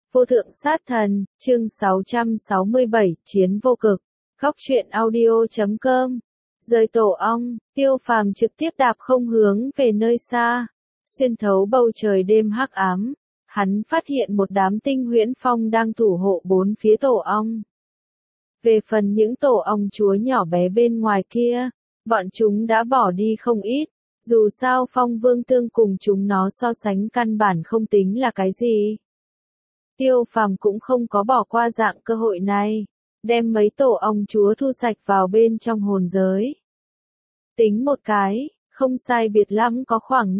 Vô thượng sát thần, chương 667, chiến vô cực. Khóc truyện audio.com. Rời tổ ong, Tiêu Phàm trực tiếp đạp không hướng về nơi xa. Xuyên thấu bầu trời đêm hắc ám, hắn phát hiện một đám tinh huyễn phong đang thủ hộ bốn phía tổ ong. Về phần những tổ ong chúa nhỏ bé bên ngoài kia, bọn chúng đã bỏ đi không ít. Dù sao Phong Vương Tương cùng chúng nó so sánh căn bản không tính là cái gì. Tiêu Phàm cũng không có bỏ qua dạng cơ hội này, đem mấy tổ ong chúa thu sạch vào bên trong hồn giới. Tính một cái, không sai biệt lắm có khoảng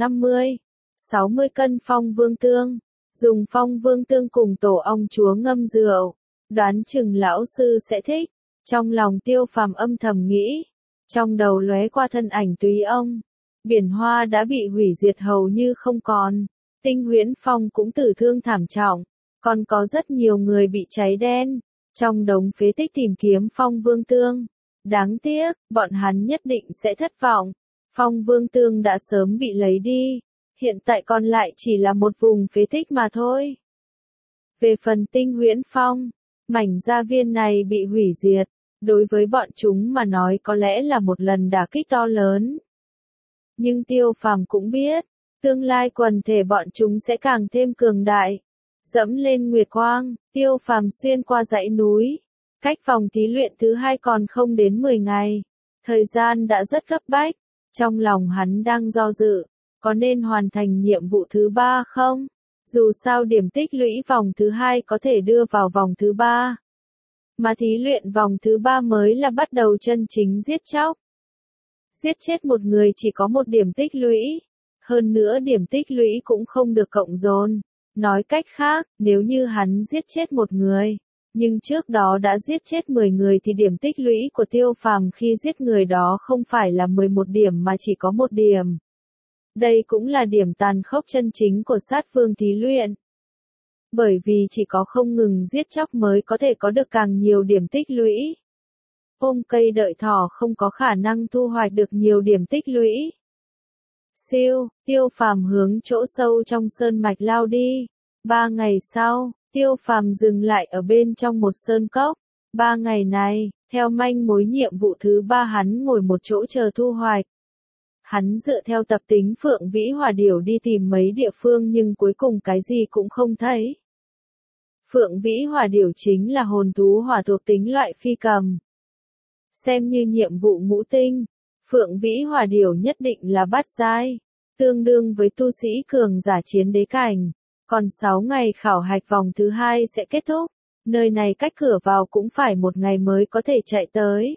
50-60 cân Phong Vương Tương, dùng Phong Vương Tương cùng tổ ong chúa ngâm rượu, đoán chừng lão sư sẽ thích. Trong lòng Tiêu Phàm âm thầm nghĩ, trong đầu lóe qua thân ảnh Túy Ông. Biển Hoa đã bị hủy diệt hầu như không còn, tinh huyễn phong cũng tử thương thảm trọng, còn có rất nhiều người bị cháy đen, trong đống phế tích tìm kiếm Phong Vương Tương. Đáng tiếc, bọn hắn nhất định sẽ thất vọng, Phong Vương Tương đã sớm bị lấy đi, hiện tại còn lại chỉ là một vùng phế tích mà thôi. Về phần tinh huyễn phong, mảnh gia viên này bị hủy diệt, đối với bọn chúng mà nói có lẽ là một lần đả kích to lớn. Nhưng Tiêu Phàm cũng biết, tương lai quần thể bọn chúng sẽ càng thêm cường đại. Dẫm lên nguyệt quang, Tiêu Phàm xuyên qua dãy núi. Cách vòng thí luyện thứ 2 còn không đến 10 ngày. Thời gian đã rất gấp bách. Trong lòng hắn đang do dự, có nên hoàn thành nhiệm vụ thứ 3 không? Dù sao điểm tích lũy vòng thứ 2 có thể đưa vào vòng thứ 3. Mà thí luyện vòng thứ 3 mới là bắt đầu chân chính giết chóc. Giết chết một người chỉ có một điểm tích lũy. Hơn nữa điểm tích lũy cũng không được cộng dồn. Nói cách khác, nếu như hắn giết chết một người, nhưng trước đó đã giết chết 10 người thì điểm tích lũy của Tiêu Phàm khi giết người đó không phải là 11 điểm mà chỉ có 1 điểm. Đây cũng là điểm tàn khốc chân chính của sát vương thí luyện. Bởi vì chỉ có không ngừng giết chóc mới có thể có được càng nhiều điểm tích lũy. Ôm cây đợi thỏ không có khả năng thu hoạch được nhiều điểm tích lũy. Siêu, Tiêu Phàm hướng chỗ sâu trong sơn mạch lao đi. 3 ngày sau, Tiêu Phàm dừng lại ở bên trong một sơn cốc. 3 ngày này, theo manh mối nhiệm vụ thứ 3 hắn ngồi một chỗ chờ thu hoạch. Hắn dựa theo tập tính Phượng Vĩ Hỏa Điểu đi tìm mấy địa phương nhưng cuối cùng cái gì cũng không thấy. Phượng Vĩ Hỏa Điểu chính là hồn thú hỏa thuộc tính loại phi cầm. Xem như nhiệm vụ ngũ tinh, Phượng Vĩ Hỏa Điểu nhất định là bát giai, tương đương với tu sĩ cường giả chiến đế cảnh. Còn 6 ngày khảo hạch vòng thứ 2 sẽ kết thúc, nơi này cách cửa vào cũng phải 1 ngày mới có thể chạy tới.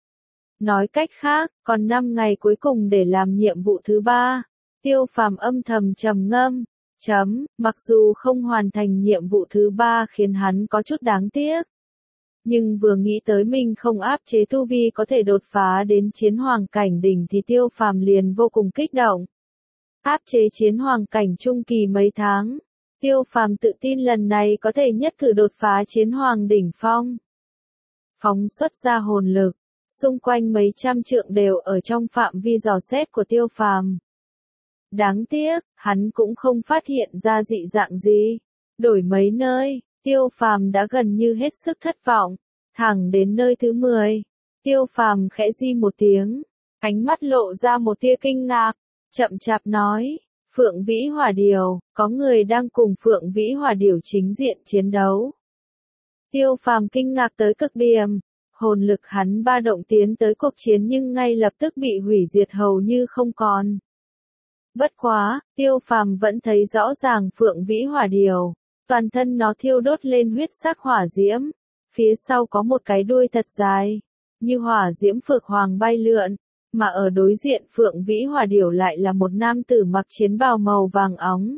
Nói cách khác, còn 5 ngày cuối cùng để làm nhiệm vụ thứ 3. Tiêu Phàm âm thầm trầm ngâm. Mặc dù không hoàn thành nhiệm vụ thứ 3 khiến hắn có chút đáng tiếc. Nhưng vừa nghĩ tới mình không áp chế tu vi có thể đột phá đến chiến hoàng cảnh đỉnh thì Tiêu Phàm liền vô cùng kích động. Áp chế chiến hoàng cảnh trung kỳ mấy tháng, Tiêu Phàm tự tin lần này có thể nhất cử đột phá chiến hoàng đỉnh phong. Phóng xuất ra hồn lực, xung quanh mấy trăm trượng đều ở trong phạm vi dò xét của Tiêu Phàm. Đáng tiếc, hắn cũng không phát hiện ra dị dạng gì. Đổi mấy nơi, Tiêu Phàm đã gần như hết sức thất vọng. Thẳng đến nơi thứ 10, Tiêu Phàm khẽ di một tiếng, ánh mắt lộ ra một tia kinh ngạc, chậm chạp nói, Phượng Vĩ Hỏa Điểu, có người đang cùng Phượng Vĩ Hỏa Điểu chính diện chiến đấu. Tiêu Phàm kinh ngạc tới cực điểm, hồn lực hắn ba động tiến tới cuộc chiến nhưng ngay lập tức bị hủy diệt hầu như không còn. Bất quá, Tiêu Phàm vẫn thấy rõ ràng Phượng Vĩ Hỏa Điểu, toàn thân nó thiêu đốt lên huyết sắc hỏa diễm, phía sau có một cái đuôi thật dài, như hỏa diễm phượng hoàng bay lượn, mà ở đối diện Phượng Vĩ Hỏa Điểu lại là một nam tử mặc chiến bào màu vàng óng.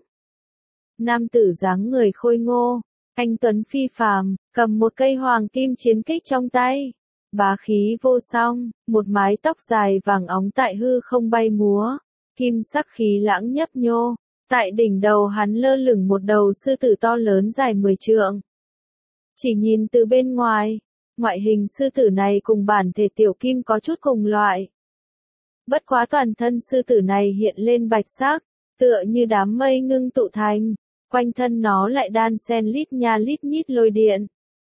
Nam tử dáng người khôi ngô, anh tuấn phi phàm, cầm một cây hoàng kim chiến kích trong tay, bá khí vô song, một mái tóc dài vàng óng tại hư không bay múa, kim sắc khí lãng nhấp nhô. Tại đỉnh đầu hắn lơ lửng một đầu sư tử to lớn dài 10 trượng. Chỉ nhìn từ bên ngoài, ngoại hình sư tử này cùng bản thể tiểu kim có chút cùng loại. Bất quá toàn thân sư tử này hiện lên bạch sắc, tựa như đám mây ngưng tụ thành, quanh thân nó lại đan xen lít nha lít nhít lôi điện.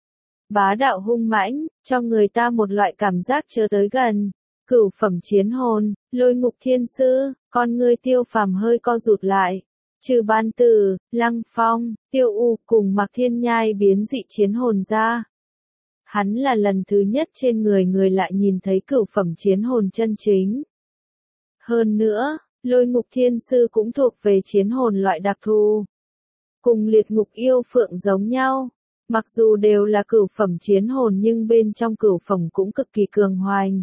Bá đạo hung mãnh, cho người ta một loại cảm giác chớ tới gần. Cửu phẩm chiến hồn, Lôi Ngục Thiên Sư, con ngươi Tiêu Phàm hơi co rụt lại. Trừ Ban Tử, Lăng Phong, Tiêu U cùng Mạc Thiên Nhai biến dị chiến hồn ra. Hắn là lần thứ nhất trên người lại nhìn thấy cửu phẩm chiến hồn chân chính. Hơn nữa, Lôi Ngục Thiên Sư cũng thuộc về chiến hồn loại đặc thù. Cùng Liệt Ngục Yêu Phượng giống nhau, mặc dù đều là cửu phẩm chiến hồn nhưng bên trong cửu phẩm cũng cực kỳ cường hoành.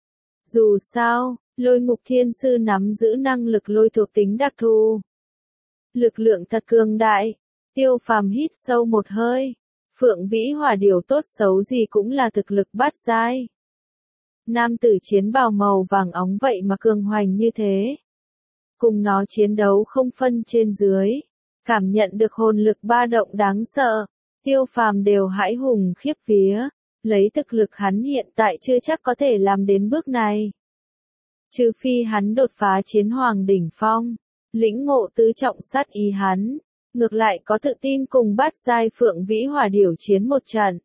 Dù sao, Lôi Ngục Thiên Sư nắm giữ năng lực lôi thuộc tính đặc thù. Lực lượng thật cường đại. Tiêu Phàm hít sâu một hơi. Phượng Vĩ Hỏa Điểu tốt xấu gì cũng là thực lực bát giai. Nam tử chiến bào màu vàng óng vậy mà cường hoành như thế. Cùng nó chiến đấu không phân trên dưới. Cảm nhận được hồn lực ba động đáng sợ. Tiêu Phàm đều hãi hùng khiếp vía. Lấy thực lực hắn hiện tại chưa chắc có thể làm đến bước này. Trừ phi hắn đột phá chiến hoàng đỉnh phong. Lĩnh ngộ tứ trọng sát ý hắn. Ngược lại có tự tin cùng bát giai Phượng Vĩ Hỏa Điểu chiến một trận.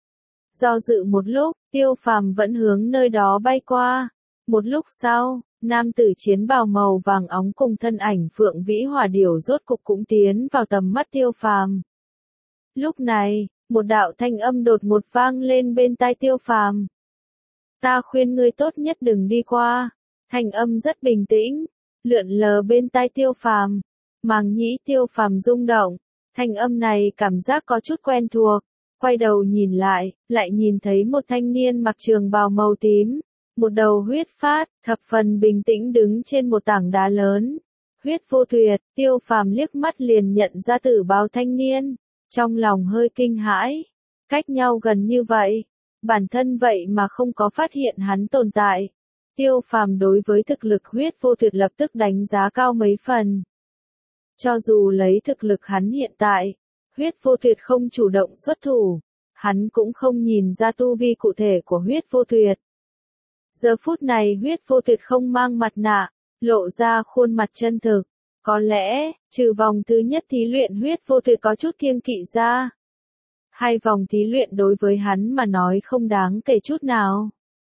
Do dự một lúc, Tiêu Phàm vẫn hướng nơi đó bay qua. Một lúc sau, nam tử chiến bào màu vàng óng cùng thân ảnh Phượng Vĩ Hỏa Điểu rốt cục cũng tiến vào tầm mắt Tiêu Phàm. Lúc này, một đạo thanh âm đột ngột vang lên bên tai Tiêu Phàm. Ta khuyên ngươi tốt nhất đừng đi qua. Thanh âm rất bình tĩnh, lượn lờ bên tai Tiêu Phàm. Màng nhĩ Tiêu Phàm rung động, thanh âm này cảm giác có chút quen thuộc. Quay đầu nhìn lại nhìn thấy một thanh niên mặc trường bào màu tím, một đầu huyết phát, thập phần bình tĩnh đứng trên một tảng đá lớn. Huyết vô tuyệt, Tiêu Phàm liếc mắt liền nhận ra tử bào thanh niên, trong lòng hơi kinh hãi. Cách nhau gần như vậy, bản thân vậy mà không có phát hiện hắn tồn tại. Tiêu Phàm đối với thực lực huyết vô tuyệt lập tức đánh giá cao mấy phần. Cho dù lấy thực lực hắn hiện tại, huyết vô tuyệt không chủ động xuất thủ, hắn cũng không nhìn ra tu vi cụ thể của huyết vô tuyệt. Giờ phút này huyết vô tuyệt không mang mặt nạ, lộ ra khuôn mặt chân thực. Có lẽ, trừ vòng thứ nhất thí luyện huyết vô tuyệt có chút kiêng kỵ ra. Hai vòng thí luyện đối với hắn mà nói không đáng kể chút nào.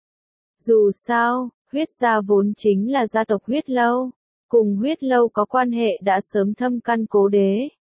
Dù sao, huyết gia vốn chính là gia tộc huyết lâu. Cùng huyết lâu có quan hệ đã sớm thâm căn cố đế.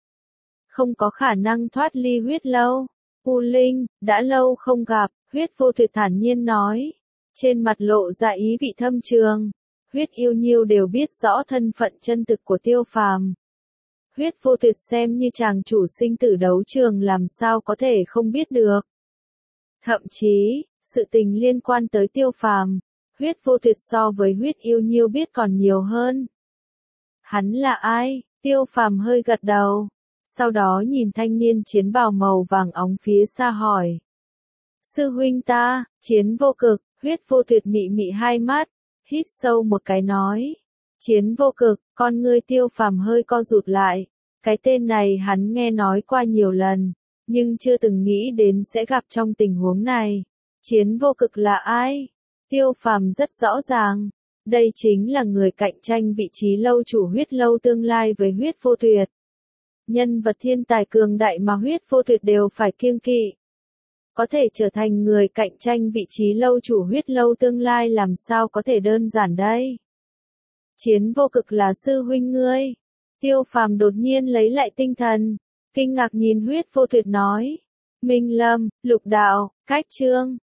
Không có khả năng thoát ly huyết lâu. U Linh, đã lâu không gặp, huyết vô tuyệt thản nhiên nói. Trên mặt lộ ra ý vị thâm trường. Huyết yêu nhiêu đều biết rõ thân phận chân thực của Tiêu Phàm. Huyết vô tuyệt xem như chàng chủ sinh tử đấu trường làm sao có thể không biết được. Thậm chí, sự tình liên quan tới Tiêu Phàm, huyết vô tuyệt so với huyết yêu nhiêu biết còn nhiều hơn. Hắn là ai? Tiêu Phàm hơi gật đầu. Sau đó nhìn thanh niên chiến bào màu vàng óng phía xa hỏi. Sư huynh ta, Chiến Vô Cực, huyết vô tuyệt mị mị hai mắt, hít sâu một cái nói. Chiến Vô Cực, con ngươi Tiêu Phàm hơi co rụt lại. Cái tên này hắn nghe nói qua nhiều lần, nhưng chưa từng nghĩ đến sẽ gặp trong tình huống này. Chiến Vô Cực là ai? Tiêu Phàm rất rõ ràng. Đây chính là người cạnh tranh vị trí lâu chủ huyết lâu tương lai với huyết vô tuyệt. Nhân vật thiên tài cường đại mà huyết vô tuyệt đều phải kiêng kỵ. Có thể trở thành người cạnh tranh vị trí lâu chủ huyết lâu tương lai làm sao có thể đơn giản đây. Chiến Vô Cực là sư huynh ngươi. Tiêu Phàm đột nhiên lấy lại tinh thần, kinh ngạc nhìn huyết vô tuyệt nói. Minh Lâm, Lục Đạo, Cách Chương,